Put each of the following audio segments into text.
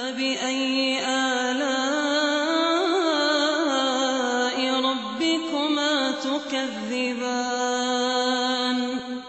فبأي آلاء ربكما تكذبان.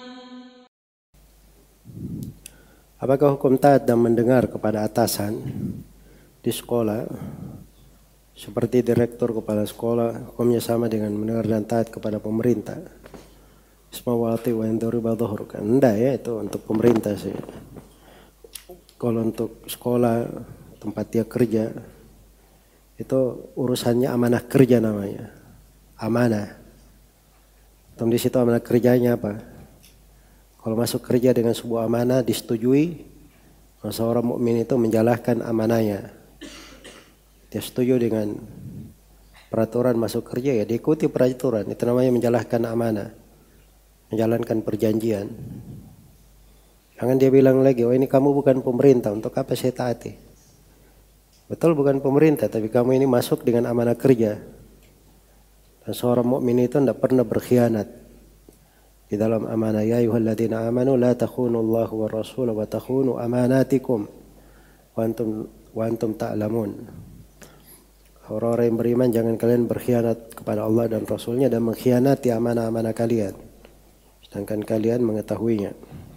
Apakah hukum taat dan mendengar kepada atasan di sekolah seperti direktur kepala sekolah hukumnya sama dengan mendengar dan taat kepada pemerintah? Ismawati wa induriba dhuhruka. Enggak ya, itu untuk pemerintah sih. Kalau untuk sekolah tempat dia kerja itu urusannya amanah kerja namanya. Amanah. Dan di situ amanah kerjanya apa? Kalau masuk kerja dengan sebuah amanah disetujui, seorang mukmin itu menjalankan amanahnya. Dia setuju dengan peraturan masuk kerja, ya diikuti peraturan. Itu namanya menjalankan amanah, menjalankan perjanjian. Jangan dia bilang lagi, oh ini kamu bukan pemerintah, untuk apa saya taati? Betul bukan pemerintah, tapi kamu ini masuk dengan amanah kerja. Dan seorang mukmin itu tidak pernah berkhianat di dalam amanah. Ya ayyuhalladzina amanu la takhunu Allah wa rasul wa takhunu amanatikum wa antum ta'lamun. Orang-orang yang beriman, jangan kalian berkhianat kepada Allah dan Rasulnya dan mengkhianati amanah-amanah kalian, sedangkan kalian mengetahuinya.